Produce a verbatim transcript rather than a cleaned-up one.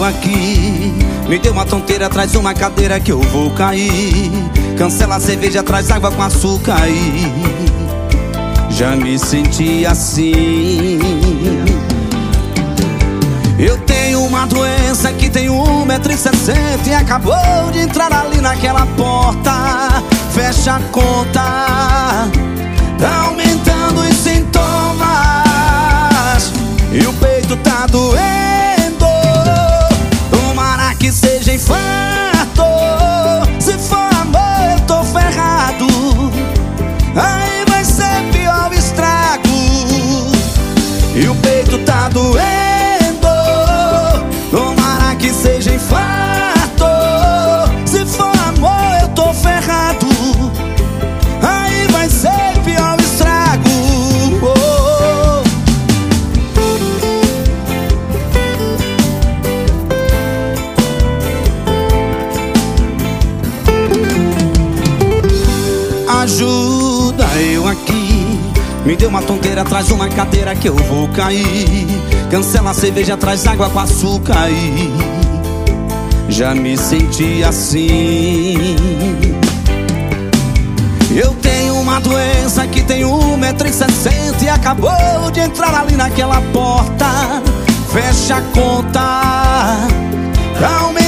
aqui. Me deu uma tonteira, traz uma cadeira que eu vou cair. Cancela a cerveja, traz água com açúcar aí. Já me senti assim. Eu tenho uma doença que tem um metro e sessenta e acabou de entrar ali naquela porta. Fecha a conta, tá aumentando os sintomas e o peito tá doendo. Tomara que seja infarto. Se for amor eu tô ferrado. Aí vai ser pior o estrago. E o peito tá doendo. Tomara que seja infarto. Se for amor eu tô ferrado. Aí vai ser pior o estrago. Oh. Ajuda eu aqui. Me deu uma tonteira, traz uma cadeira que eu vou cair. Cancela a cerveja, traz água com açúcar aí. Já me senti assim. Eu tenho uma doença que tem um metro e sessenta e acabou de entrar ali naquela porta. Fecha a conta, tá aumentando